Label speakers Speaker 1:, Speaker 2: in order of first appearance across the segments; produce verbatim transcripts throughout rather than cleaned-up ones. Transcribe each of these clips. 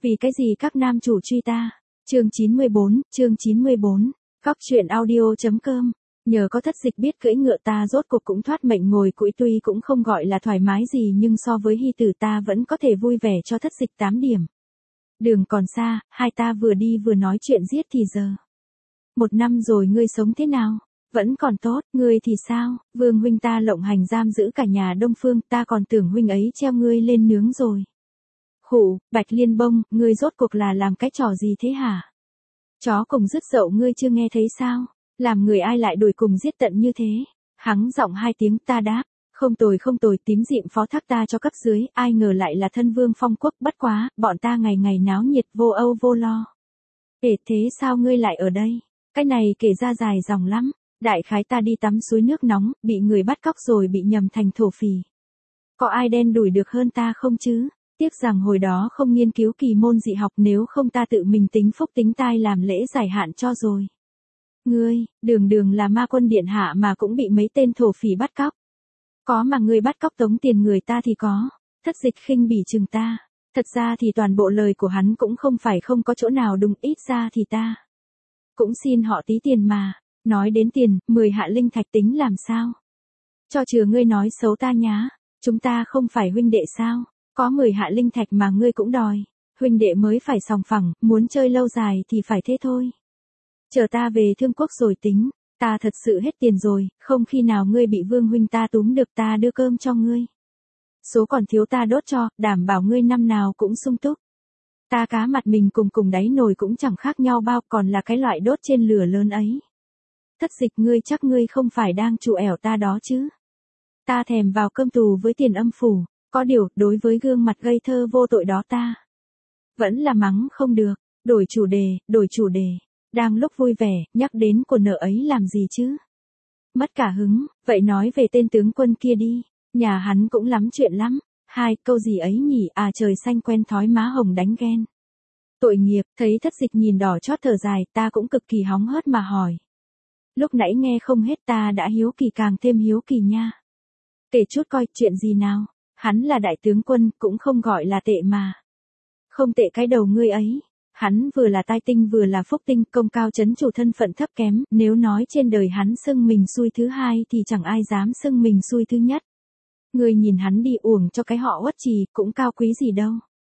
Speaker 1: Vì cái gì các nam chủ truy ta? Chương chín mươi bốn, chương chín mươi bốn. Góc truyện audio.com. Nhờ có Thất Dịch biết cưỡi ngựa ta rốt cuộc cũng thoát mệnh ngồi cưỡi, tuy cũng không gọi là thoải mái gì nhưng so với Hy Tử ta vẫn có thể vui vẻ cho Thất Dịch tám điểm. Đường còn xa, hai ta vừa đi vừa nói chuyện giết thì giờ. Một năm rồi ngươi sống thế nào? Vẫn còn tốt, ngươi thì sao? Vương huynh ta lộng hành giam giữ cả nhà Đông Phương, ta còn tưởng huynh ấy treo ngươi lên nướng rồi. Khụ, Bạch Liên Bông, ngươi rốt cuộc là làm cái trò gì thế hả? Chó cùng dứt dậu ngươi chưa nghe thấy sao? Làm người ai lại đuổi cùng giết tận như thế? Hắng giọng hai tiếng ta đáp, không tồi không tồi, tím dịm phó thác ta cho cấp dưới, ai ngờ lại là thân vương phong quốc, bất quá, bọn ta ngày ngày náo nhiệt vô âu vô lo. Ê thế sao ngươi lại ở đây? Cái này kể ra dài dòng lắm, đại khái ta đi tắm suối nước nóng, bị người bắt cóc rồi bị nhầm thành thổ phỉ. Có ai đen đủi được hơn ta không chứ? Tiếc rằng hồi đó không nghiên cứu kỳ môn dị học, nếu không ta tự mình tính phúc tính tai làm lễ giải hạn cho rồi. Ngươi, đường đường là ma quân điện hạ mà cũng bị mấy tên thổ phỉ bắt cóc. Có mà ngươi bắt cóc tống tiền người ta thì có. Thất Dịch khinh bỉ chừng ta. Thật ra thì toàn bộ lời của hắn cũng không phải không có chỗ nào đúng, ít ra thì ta cũng xin họ tí tiền mà. Nói đến tiền, mười hạ linh thạch tính làm sao? Cho chừa ngươi nói xấu ta nhá. Chúng ta không phải huynh đệ sao? Có mười hạ linh thạch mà ngươi cũng đòi. Huynh đệ mới phải sòng phẳng, muốn chơi lâu dài thì phải thế thôi. Chờ ta về Thương Quốc rồi tính, ta thật sự hết tiền rồi, không khi nào ngươi bị Vương huynh ta túm được ta đưa cơm cho ngươi. Số còn thiếu ta đốt cho, đảm bảo ngươi năm nào cũng sung túc. Ta cá mặt mình cùng cùng đáy nồi cũng chẳng khác nhau bao, còn là cái loại đốt trên lửa lớn ấy. Thất Dịch, ngươi chắc ngươi không phải đang trù ẻo ta đó chứ? Ta thèm vào cơm tù với tiền âm phủ, có điều, đối với gương mặt ngây thơ vô tội đó ta vẫn là mắng không được. Đổi chủ đề, đổi chủ đề. Đang lúc vui vẻ, nhắc đến của nợ ấy làm gì chứ? Mất cả hứng, vậy nói về tên tướng quân kia đi. Nhà hắn cũng lắm chuyện lắm. Hai, câu gì ấy nhỉ, à trời xanh quen thói má hồng đánh ghen. Tội nghiệp, thấy Thất Dịch nhìn đỏ chót thở dài, ta cũng cực kỳ hóng hớt mà hỏi. Lúc nãy nghe không hết ta đã hiếu kỳ càng thêm hiếu kỳ nha. Kể chút coi, chuyện gì nào? Hắn là đại tướng quân, cũng không gọi là tệ mà. Không tệ cái đầu ngươi ấy. Hắn vừa là tai tinh vừa là phúc tinh, công cao chấn chủ, thân phận thấp kém, nếu nói trên đời hắn xưng mình xui thứ hai thì chẳng ai dám xưng mình xui thứ nhất. Ngươi nhìn hắn đi, uổng cho cái họ Uất Trì, cũng cao quý gì đâu.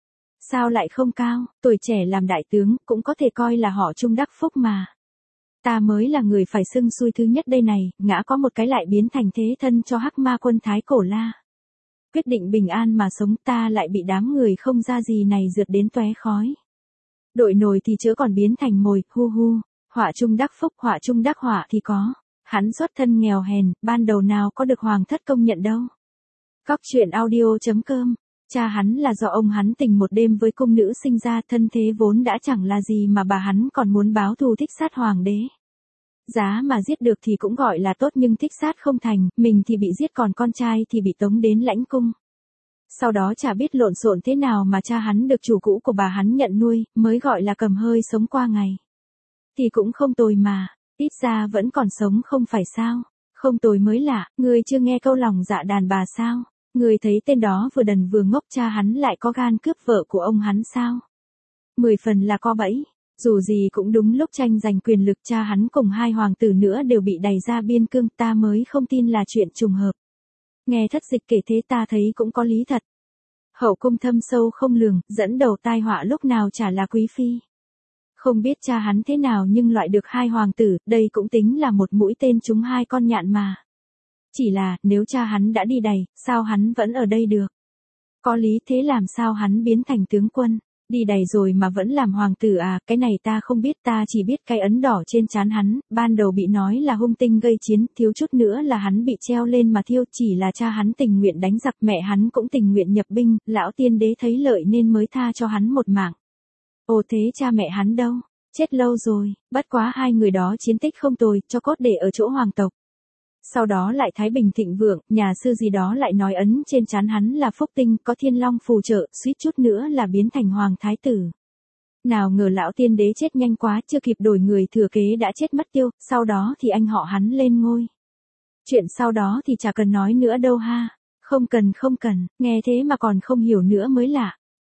Speaker 1: Sao lại không cao, tuổi trẻ làm đại tướng, cũng có thể coi là họ trung đắc phúc mà. Ta mới là người phải xưng xui thứ nhất đây này, ngã có một cái lại biến thành thế thân cho hắc ma quân Thái Cổ La. Quyết định bình an mà sống, ta lại bị đám người không ra gì này rượt đến tóe khói. Đội nồi thì chớ còn biến thành mồi, hu hu. Họa trung đắc phúc, họa trung đắc họa thì có. Hắn xuất thân nghèo hèn, ban đầu nào có được hoàng thất công nhận đâu. Góc truyện audio.com. Cha hắn là do ông hắn tình một đêm với cung nữ sinh ra, thân thế vốn đã chẳng là gì mà bà hắn còn muốn báo thù thích sát hoàng đế. Giá mà giết được thì cũng gọi là tốt, nhưng thích sát không thành, mình thì bị giết còn con trai thì bị tống đến lãnh cung. Sau đó chả biết lộn xộn thế nào mà cha hắn được chủ cũ của bà hắn nhận nuôi, mới gọi là cầm hơi sống qua ngày. Thì cũng không tồi mà, ít ra vẫn còn sống không phải sao? Không tồi mới lạ, ngươi chưa nghe câu lòng dạ đàn bà sao? Ngươi thấy tên đó vừa đần vừa ngốc, cha hắn lại có gan cướp vợ của ông hắn sao? Mười phần là có bẫy. Dù gì cũng đúng lúc tranh giành quyền lực, cha hắn cùng hai hoàng tử nữa đều bị đày ra biên cương, ta mới không tin là chuyện trùng hợp. Nghe Thất Dịch kể thế ta thấy cũng có lý thật. Hậu cung thâm sâu không lường, dẫn đầu tai họa lúc nào chả là quý phi. Không biết cha hắn thế nào nhưng loại được hai hoàng tử, đây cũng tính là một mũi tên trúng hai con nhạn mà. Chỉ là, nếu cha hắn đã đi đày, sao hắn vẫn ở đây được? Có lý, thế làm sao hắn biến thành tướng quân? Đi đày rồi mà vẫn làm hoàng tử à? Cái này ta không biết, ta chỉ biết cái ấn đỏ trên trán hắn, ban đầu bị nói là hung tinh gây chiến, thiếu chút nữa là hắn bị treo lên mà thiêu, chỉ là cha hắn tình nguyện đánh giặc, mẹ hắn cũng tình nguyện nhập binh, lão tiên đế thấy lợi nên mới tha cho hắn một mạng. Ồ thế cha mẹ hắn đâu? Chết lâu rồi, bất quá hai người đó chiến tích không tồi, cho cốt để ở chỗ hoàng tộc. Sau đó lại thái bình thịnh vượng, nhà sư gì đó lại nói ấn trên trán hắn là phúc tinh, có thiên long phù trợ, suýt chút nữa là biến thành hoàng thái tử. Nào ngờ lão tiên đế chết nhanh quá, chưa kịp đổi người thừa kế đã chết mất tiêu, sau đó thì anh họ hắn lên ngôi. Chuyện sau đó thì chả cần nói nữa đâu ha. Không cần không cần, nghe thế mà còn không hiểu nữa mới lạ.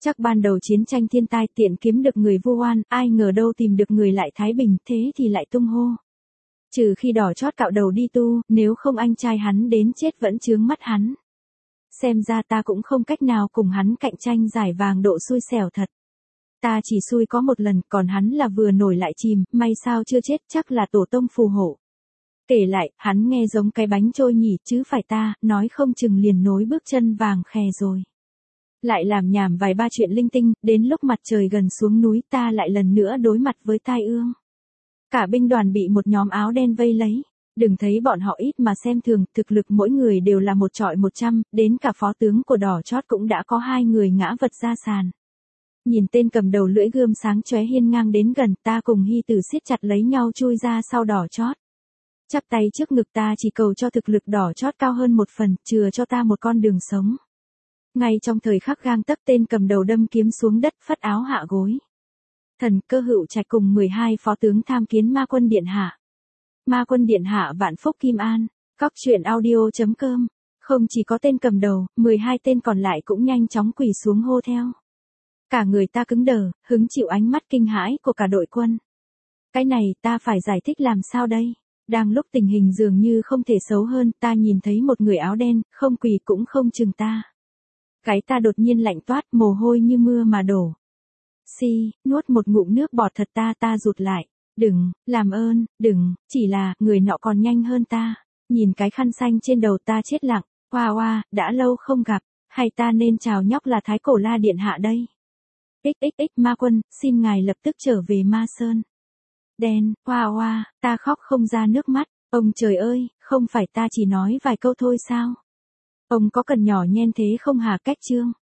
Speaker 1: Chắc ban đầu chiến tranh thiên tai tiện kiếm được người vu oan, ai ngờ đâu tìm được người lại thái bình, thế thì lại tung hô. Trừ khi đỏ chót cạo đầu đi tu, nếu không anh trai hắn đến chết vẫn chướng mắt hắn. Xem ra ta cũng không cách nào cùng hắn cạnh tranh giải vàng độ xui xẻo thật. Ta chỉ xui có một lần, còn hắn là vừa nổi lại chìm, may sao chưa chết, chắc là tổ tông phù hộ. Kể lại, hắn nghe giống cái bánh trôi nhỉ, chứ phải ta, nói không chừng liền nối bước chân vàng khè rồi. Lại làm nhảm vài ba chuyện linh tinh, đến lúc mặt trời gần xuống núi ta lại lần nữa đối mặt với tai ương. Cả binh đoàn bị một nhóm áo đen vây lấy. Đừng thấy bọn họ ít mà xem thường, thực lực mỗi người đều là một trọi một trăm, đến cả phó tướng của đỏ chót cũng đã có hai người ngã vật ra sàn. Nhìn tên cầm đầu lưỡi gươm sáng chóe hiên ngang đến gần, ta cùng Hy Tử siết chặt lấy nhau chui ra sau đỏ chót. Chắp tay trước ngực, ta chỉ cầu cho thực lực đỏ chót cao hơn một phần, chừa cho ta một con đường sống. Ngay trong thời khắc gang tấc, tên cầm đầu đâm kiếm xuống đất, phất áo hạ gối. Thần Cơ Hữu Trạch cùng mười hai phó tướng tham kiến Ma Quân điện hạ. Ma Quân điện hạ vạn phúc kim an. Cóc truyện audio chấm com. Không chỉ có tên cầm đầu, mười hai tên còn lại cũng nhanh chóng quỳ xuống hô theo. Cả người ta cứng đờ, hứng chịu ánh mắt kinh hãi của cả đội quân. Cái này ta phải giải thích làm sao đây? Đang lúc tình hình dường như không thể xấu hơn, ta nhìn thấy một người áo đen, không quỳ cũng không chừng ta. Cái ta đột nhiên lạnh toát, mồ hôi như mưa mà đổ. Xi, nuốt một ngụm nước bọt thật, ta ta rụt lại. Đừng, làm ơn, đừng, chỉ là, người nọ còn nhanh hơn ta. Nhìn cái khăn xanh trên đầu ta chết lặng, oa oa, đã lâu không gặp, hay ta nên chào nhóc là Thái Cổ La điện hạ đây. ích ích ích Ma Quân, xin ngài lập tức trở về Ma Sơn. Đen, oa oa, ta khóc không ra nước mắt, ông trời ơi, không phải ta chỉ nói vài câu thôi sao? Ông có cần nhỏ nhen thế không hả? Cách chương